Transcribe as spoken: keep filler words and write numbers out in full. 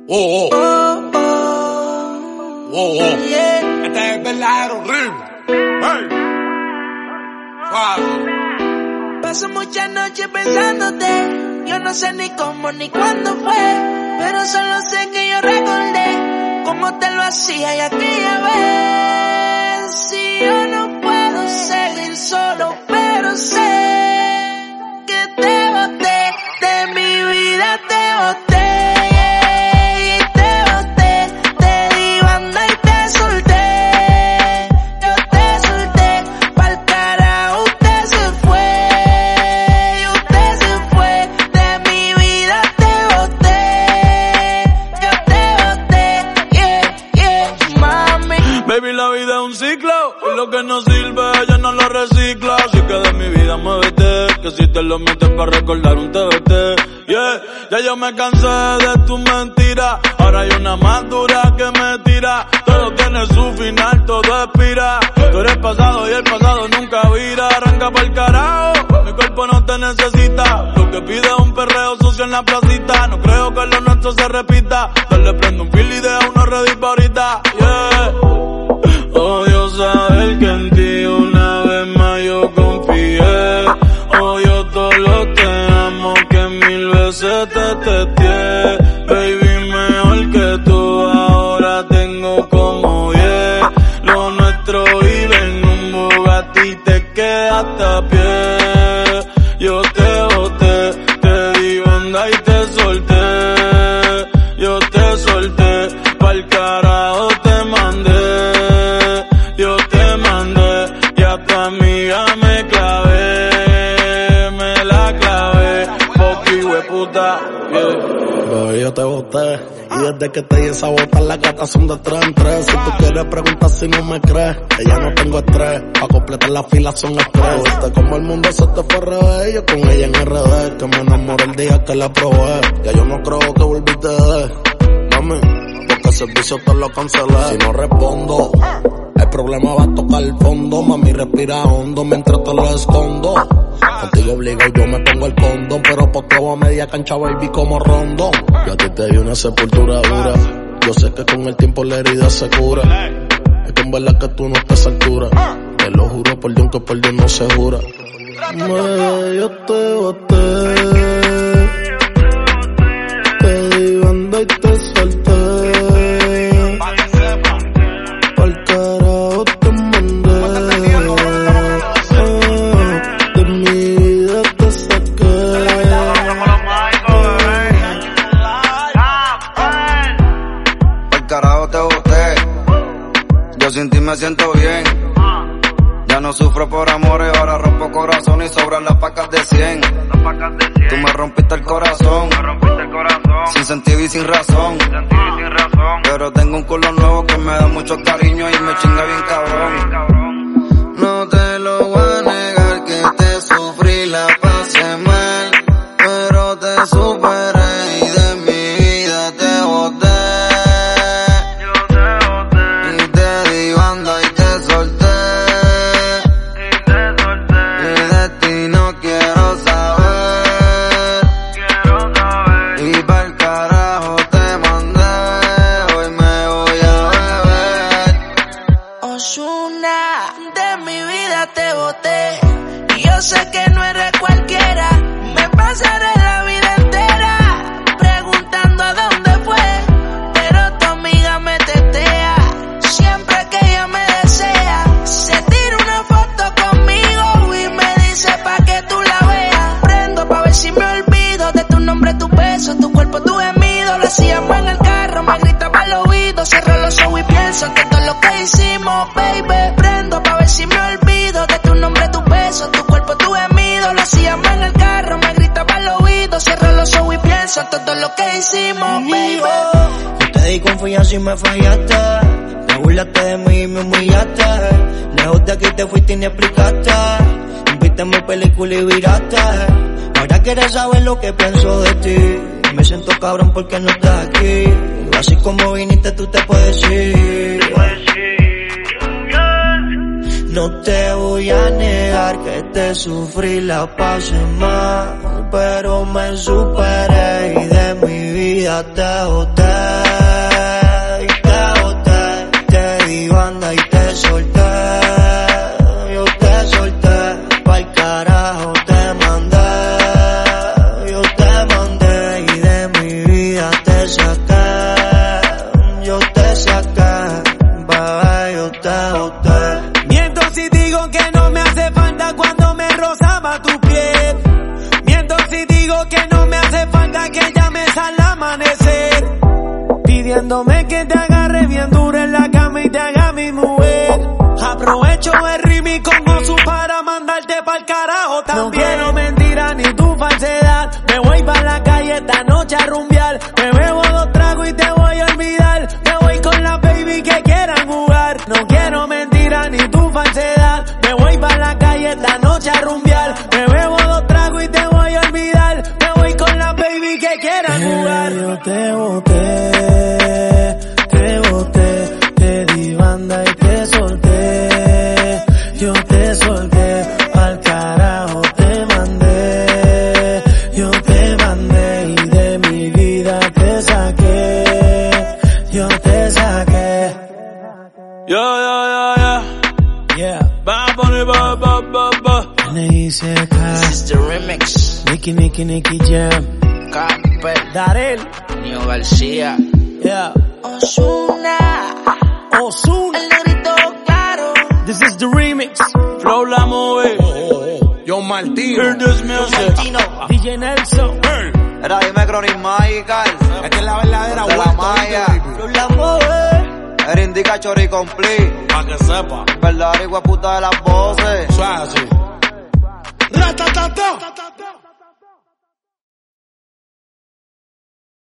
Oh, oh. Oh, oh. Oh, oh. Yeah. Este es el verdadero ritmo. Hey. Suave. Paso muchas noches pensándote. Yo no sé ni cómo ni cuándo fue, pero solo sé que yo recordé cómo te lo hacía y aquella vez. Si yo no puedo seguir solo, pero sé que te boté, de mi vida te boté. Baby, la vida es un ciclo y lo que no sirve ella no lo recicla. Así que de mi vida muévete, que si te lo metes para recordar un T B T. Yeah, ya yo me cansé de tus mentiras, ahora hay una más dura que me tira. Todo tiene su final, todo expira. Tú eres pasado y el pasado nunca vira. Arranca pa'l carajo, mi cuerpo no te necesita. Lo que pide es un perreo sucio en la placita. No creo que lo nuestro se repita. Dale, prendo un fil y deja uno ready pa' ahorita. Yeah. Odio saber que en ti una vez más yo confié. Odio todo lo te amo que mil veces te testé. Baby, mejor que tú ahora tengo como diez. Lo nuestro vive en un Bugatti y te quedaste a pie. Yo te boté, te di banda y te solté. Yo te solté, pa'l carajo te mandé. Yo te mandé y a tu amiga me clavé, me la clavé, poqui hueputa, yeah. Bebé, yo te boté y desde que te di esa bota las gatas son de tres en tres. Si tú quieres preguntar si no me crees, que ya no tengo estrés, pa' completar la fila son estrés. Viste como el mundo se te fue al revés, yo con ella en R D, que me enamoré el día que la probé. Ya yo no creo que volviste de, mami, porque el servicio te lo cancelé. Si no respondo, el problema va a tocar el fondo. Mami, respira hondo mientras te lo escondo. Contigo obligado yo me pongo el condón, pero posteo a media cancha, baby, como rondón. Yo a ti te di una sepultura dura. Yo sé que con el tiempo la herida se cura. Es que en verdad que tú no estás a altura. Te lo juro por Dios que por Dios no se jura. Me, yo te boté, te di banda y te solté. Sin ti me siento bien. Ya no sufro por amores, ahora rompo corazón y sobran las pacas de cien. Tú me rompiste el corazón, sin sentido y sin razón. Pero tengo un culo nuevo que me da mucho cariño y me chinga bien cabrón. No te lo voy a negar que te sufrí, la pasé mal, pero te superé y de mi vida te boté. De mi vida te boté y yo sé que no eres cualquiera. Me pasaré la vida entera preguntando a dónde fue, pero tu amiga me tetea siempre que ella me desea. Se tira una foto conmigo y me dice pa' que tú la veas. Prendo pa' ver si me olvido de tu nombre, tu beso, tu cuerpo, tu gemido. Lo hacíamos en el carro, me gritaba al oído. Cierro los ojos y pienso en que todo lo que hicimos, baby. Prendo pa' ver si me olvido de tu nombre, tu beso, tu cuerpo, tu gemido. Lo hacíamos en el carro, me gritaba al oído. Cierro los ojos y pienso en todo lo que hicimos, baby. Yo te di confianza y me fallaste. Te burlaste de mí y me humillaste. Lejos de aquí te fuiste y ni explicaste. Viste mi película y viraste. Ahora quieres saber lo que pienso de ti. Me siento cabrón porque no estás aquí. Así como viniste tú te puedes ir. No te voy a negar que te sufrí, la pasé mal, pero me superé y de mi vida te boté. digo que no me hace falta que llames al amanecer, pidiéndome que te agarre bien duro en la cama y te haga mi mujer. Aprovecho el remix con Osu para mandarte pa'l carajo también. No quiero mentira ni tu falsedad, me voy pa' la calle esta noche a rumbear. Me bebo dos tragos y te voy a olvidar, me voy con la baby que quieran jugar. No quiero mentira ni tu falsedad, me voy pa' la calle esta noche a rumbear. Me bebo dos tragos y te voy a olvidar, me voy con la baby que quieran jugar. Yo te boté, te boté, te di banda y te solté. Yo te solté, al carajo te mandé. Yo te mandé y de mi vida te saqué. Yo te saqué. Yeah, yeah, yeah, yeah. Yeah. Bad Bunny, ba, ba, ba, ba. N I C K. This is the remix. Nicky, Nicky, Nicky Jam. Camper, Darel. Nio García, Yeah. Ozuna, Ozuna. el negrito claro. This is the remix. Flow la movie. Yo Martino. Hear this music. Martino, D J Nelson. Hey. Era dime Chronic Magical. Esta es la verdadera De la vuelta, Maya. baby. La mueve. Era indica chori complete. Pa' que sepa. Verdadera puta de las voces. Eso es así. Ratatata.